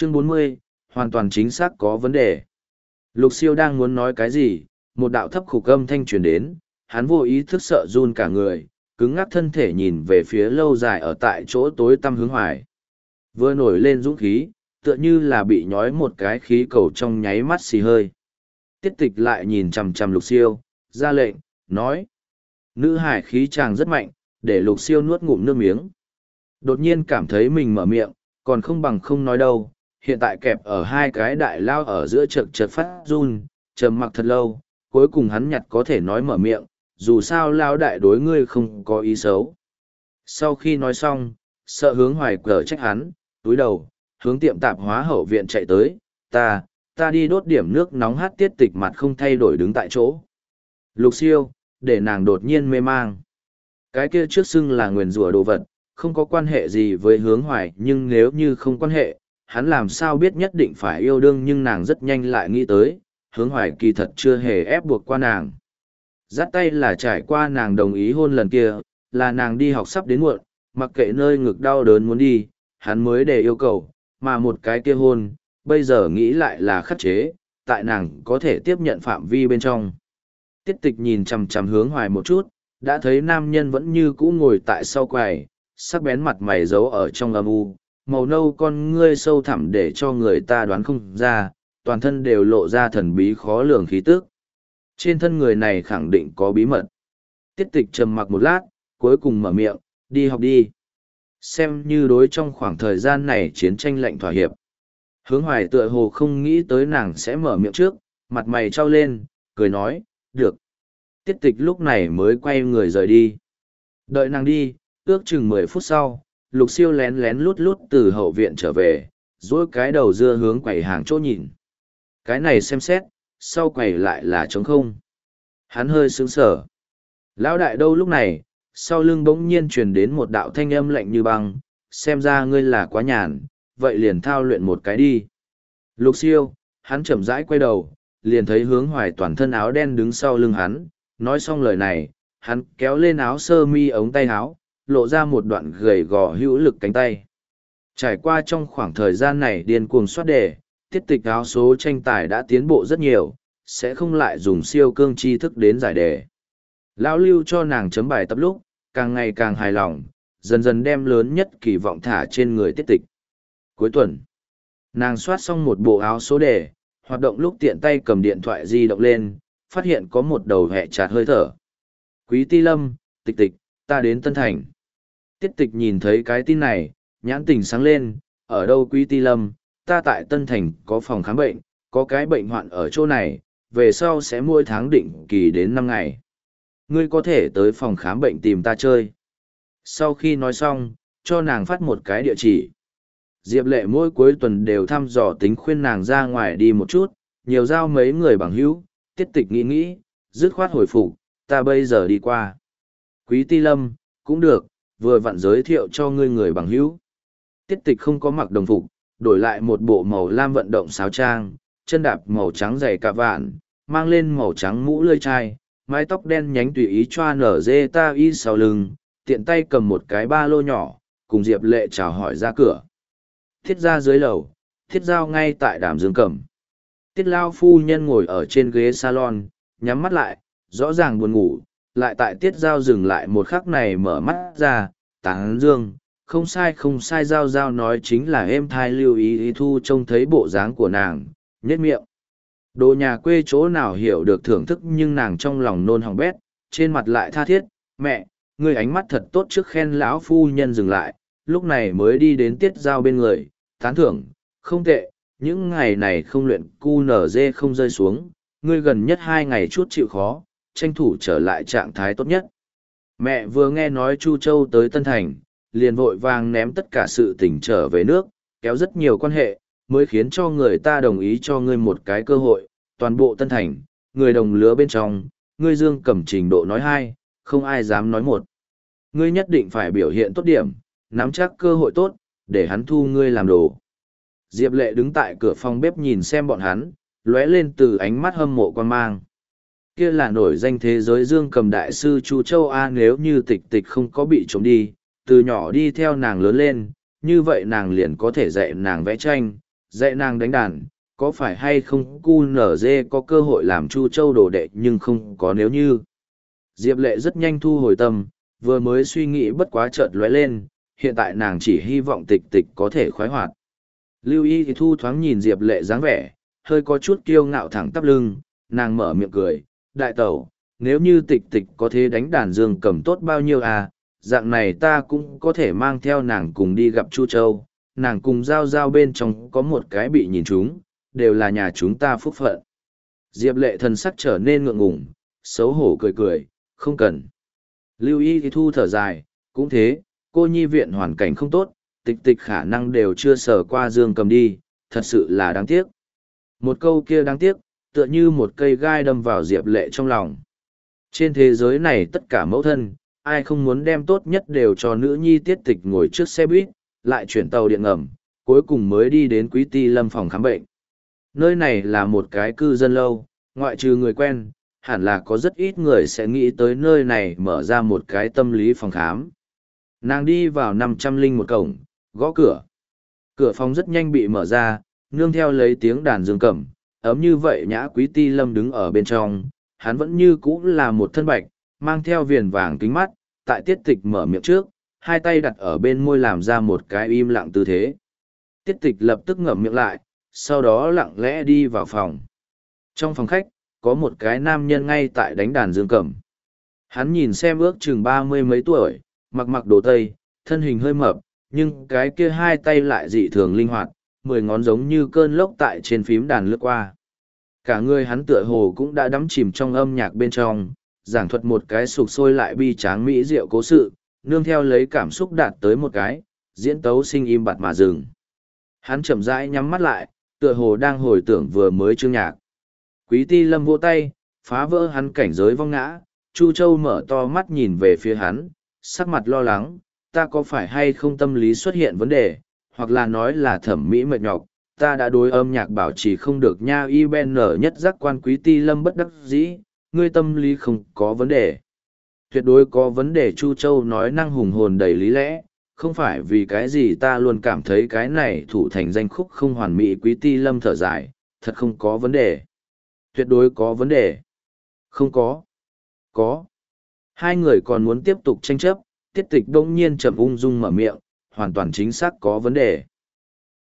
Chương 40, hoàn toàn chính xác có vấn đề. Lục Siêu đang muốn nói cái gì, một đạo thấp khục âm thanh truyền đến, hắn vô ý thức sợ run cả người, cứng ngắc thân thể nhìn về phía lâu dài ở tại chỗ tối tăm Hướng Hoài. Vừa nổi lên dũng khí, tựa như là bị nhói một cái khí cầu trong nháy mắt xì hơi. Tiết Tịch lại nhìn chằm chằm Lục Siêu, ra lệnh, nói. Nữ hải khí chàng rất mạnh, để Lục Siêu nuốt ngụm nước miếng. Đột nhiên cảm thấy mình mở miệng, còn không bằng không nói đâu, hiện tại kẹp ở hai cái đại lao ở giữa chật chật phát run, trầm mặc thật lâu, cuối cùng hắn nhặt có thể nói mở miệng, dù sao lao đại đối ngươi không có ý xấu. Sau khi nói xong, sợ Hướng Hoài cờ trách hắn, túi đầu, hướng tiệm tạp hóa hậu viện chạy tới, ta đi đốt điểm nước nóng. Hát Tiết Tịch mặt không thay đổi đứng tại chỗ. Lục Siêu, để nàng đột nhiên mê mang. Cái kia trước xưng là nguyền rủa đồ vật, không có quan hệ gì với Hướng Hoài, nhưng nếu như không quan hệ, hắn làm sao biết nhất định phải yêu đương. Nhưng nàng rất nhanh lại nghĩ tới, Hướng Hoài kỳ thật chưa hề ép buộc qua nàng. Dắt tay là trải qua nàng đồng ý hôn lần kia, là nàng đi học sắp đến muộn, mặc kệ nơi ngực đau đớn muốn đi, hắn mới để yêu cầu, mà một cái kia hôn, bây giờ nghĩ lại là khắc chế, tại nàng có thể tiếp nhận phạm vi bên trong. Tiết Tịch nhìn chằm chằm Hướng Hoài một chút, đã thấy nam nhân vẫn như cũ ngồi tại sau quầy, sắc bén mặt mày giấu ở trong âm u, màu nâu con ngươi sâu thẳm để cho người ta đoán không ra, toàn thân đều lộ ra thần bí khó lường khí tức. Trên thân người này khẳng định có bí mật. Tiết Tịch trầm mặc một lát, cuối cùng mở miệng, đi học đi. Xem như đối trong khoảng thời gian này chiến tranh lạnh thỏa hiệp. Hướng Hoài tựa hồ không nghĩ tới nàng sẽ mở miệng trước, mặt mày trao lên, cười nói, được. Tiết Tịch lúc này mới quay người rời đi. Đợi nàng đi, ước chừng 10 phút sau, Lục Siêu lén lén lút lút từ hậu viện trở về, duỗi cái đầu dưa hướng quầy hàng chỗ nhìn. Cái này xem xét, sau quầy lại là trống không. Hắn hơi sững sờ. Lão đại đâu lúc này, sau lưng bỗng nhiên truyền đến một đạo thanh âm lạnh như băng, xem ra ngươi là quá nhàn, vậy liền thao luyện một cái đi. Lục Siêu, hắn chậm rãi quay đầu, liền thấy Hướng Hoài toàn thân áo đen đứng sau lưng hắn, nói xong lời này, hắn kéo lên áo sơ mi ống tay áo, lộ ra một đoạn gầy gò hữu lực cánh tay. Trải qua trong khoảng thời gian này điên cuồng soát đề, Tiết Tịch áo số tranh tài đã tiến bộ rất nhiều, sẽ không lại dùng siêu cương tri thức đến giải đề. Lão Lưu cho nàng chấm bài tập lúc, càng ngày càng hài lòng, dần dần đem lớn nhất kỳ vọng thả trên người Tiết Tịch. Cuối tuần, nàng soát xong một bộ áo số đề, hoạt động lúc tiện tay cầm điện thoại di động lên, phát hiện có một đầu hẹ chạt hơi thở. Quý Ti Lâm, Tịch Tịch, ta đến Tân Thành. Tiết Tịch nhìn thấy cái tin này, nhãn tình sáng lên, ở đâu Quý Ti Lâm, ta tại Tân Thành có phòng khám bệnh, có cái bệnh hoạn ở chỗ này, về sau sẽ mỗi tháng định kỳ đến 5 ngày. Ngươi có thể tới phòng khám bệnh tìm ta chơi. Sau khi nói xong, cho nàng phát một cái địa chỉ. Diệp Lệ mỗi cuối tuần đều thăm dò tính khuyên nàng ra ngoài đi một chút, nhiều giao mấy người bằng hữu. Tiết Tịch nghĩ, dứt khoát hồi phục, ta bây giờ đi qua. Quý Ti Lâm, cũng được, vừa vặn giới thiệu cho ngươi người bằng hữu. Tiết Tịch không có mặc đồng phục, đổi lại một bộ màu lam vận động sáo trang, chân đạp màu trắng giày cà vạn, mang lên màu trắng mũ lưỡi chai, mái tóc đen nhánh tùy ý choa nở dê ta y sau lưng, tiện tay cầm một cái ba lô nhỏ, cùng Diệp Lệ chào hỏi ra cửa. Thiết ra dưới lầu, Thiết Giao ngay tại đàm dương cầm. Tiết Lao phu nhân ngồi ở trên ghế salon, nhắm mắt lại, rõ ràng buồn ngủ, lại tại Tiết Giao dừng lại một khắc này mở mắt ra, tán dương, không sai không sai. Giao Giao nói chính là êm thai lưu ý thu trông thấy bộ dáng của nàng, nhếch miệng. Đồ nhà quê chỗ nào hiểu được thưởng thức, nhưng nàng trong lòng nôn hỏng bét, trên mặt lại tha thiết, mẹ, ngươi ánh mắt thật tốt. Trước khen lão phu nhân dừng lại, lúc này mới đi đến Tiết Giao bên người, tán thưởng, không tệ, những ngày này không luyện QNZ không rơi xuống, ngươi gần nhất 2 ngày chút chịu khó, tranh thủ trở lại trạng thái tốt nhất. Mẹ vừa nghe nói Chu Châu tới Tân Thành, liền vội vàng ném tất cả sự tình trở về nước, kéo rất nhiều quan hệ, mới khiến cho người ta đồng ý cho ngươi một cái cơ hội. Toàn bộ Tân Thành, người đồng lứa bên trong, ngươi Dương Cẩm trình độ nói 2, không ai dám nói 1. Ngươi nhất định phải biểu hiện tốt điểm, nắm chắc cơ hội tốt, để hắn thu ngươi làm đồ. Diệp Lệ đứng tại cửa phòng bếp nhìn xem bọn hắn, lóe lên từ ánh mắt hâm mộ quan mang. Kia là nổi danh thế giới Dương Cầm đại sư Chu Châu A, nếu như Tịch Tịch không có bị trộm đi, từ nhỏ đi theo nàng lớn lên, như vậy nàng liền có thể dạy nàng vẽ tranh, Dạy nàng đánh đàn, có phải hay không cu nở dê có cơ hội làm Chu Châu đồ đệ nhưng không có nếu như. Diệp Lệ rất nhanh thu hồi tâm, vừa mới suy nghĩ bất quá chợt lóe lên, hiện tại nàng chỉ hy vọng tịch tịch có thể khoái hoạt. Lưu Y thì thu thoáng nhìn Diệp Lệ dáng vẻ, hơi có chút kiêu ngạo thẳng tắp lưng, nàng mở miệng cười, đại tẩu, nếu như tịch tịch có thể đánh đàn dương cầm tốt bao nhiêu à, dạng này ta cũng có thể mang theo nàng cùng đi gặp Chu Châu, nàng cùng giao giao bên trong có một cái bị nhìn chúng, đều là nhà chúng ta phúc phận. Diệp Lệ thần sắc trở nên ngượng ngùng, xấu hổ cười cười, không cần. Lưu Y thì thu thở dài, cũng thế, cô nhi viện hoàn cảnh không tốt, tịch tịch khả năng đều chưa sờ qua dương cầm đi, thật sự là đáng tiếc. Một câu kia đáng tiếc, tựa như một cây gai đâm vào Diệp Lệ trong lòng. Trên thế giới này tất cả mẫu thân, ai không muốn đem tốt nhất đều cho nữ nhi tiết tịch ngồi trước xe buýt, lại chuyển tàu điện ngầm, cuối cùng mới đi đến Quý Ti Lâm phòng khám bệnh. Nơi này là một cái cư dân lâu, ngoại trừ người quen, hẳn là có rất ít người sẽ nghĩ tới nơi này mở ra một cái tâm lý phòng khám. Nàng đi vào 501 cổng, gõ cửa. Cửa phòng rất nhanh bị mở ra, nương theo lấy tiếng đàn dương cầm, ấm như vậy nhã Quý Ti Lâm đứng ở bên trong, hắn vẫn như cũ là một thân bạch, mang theo viền vàng kính mắt, tại tiết tịch mở miệng trước, hai tay đặt ở bên môi làm ra một cái im lặng tư thế. Tiết tịch lập tức ngậm miệng lại, sau đó lặng lẽ đi vào phòng. Trong phòng khách, có một cái nam nhân ngay tại đánh đàn dương cầm. Hắn nhìn xem ước chừng 30 mấy tuổi, mặc đồ tây, thân hình hơi mập, nhưng cái kia hai tay lại dị thường linh hoạt, 10 ngón giống như cơn lốc tại trên phím đàn lướt qua. Cả người hắn tựa hồ cũng đã đắm chìm trong âm nhạc bên trong, giảng thuật một cái sục sôi lại bi tráng mỹ diệu cố sự, nương theo lấy cảm xúc đạt tới một cái, diễn tấu sinh im bặt mà dừng. Hắn chậm rãi nhắm mắt lại, tựa hồ đang hồi tưởng vừa mới chương nhạc. Quý Ti Lâm vỗ tay, phá vỡ hắn cảnh giới vong ngã, Chu Châu mở to mắt nhìn về phía hắn, sắc mặt lo lắng, ta có phải hay không tâm lý xuất hiện vấn đề, hoặc là nói là thẩm mỹ mệt nhọc, ta đã đối âm nhạc bảo trì không được nha. Y ben nở nhất giác quan Quý Ti Lâm bất đắc dĩ, ngươi tâm lý không có vấn đề. Tuyệt đối có vấn đề. Chu Châu nói năng hùng hồn đầy lý lẽ, không phải vì cái gì ta luôn cảm thấy cái này thủ thành danh khúc không hoàn mỹ. Quý Ti Lâm thở dài, thật không có vấn đề. Tuyệt đối có vấn đề. Không có. Có. Hai người còn muốn tiếp tục tranh chấp, tiết tịch đông nhiên chậm ung dung mở miệng, hoàn toàn chính xác có vấn đề.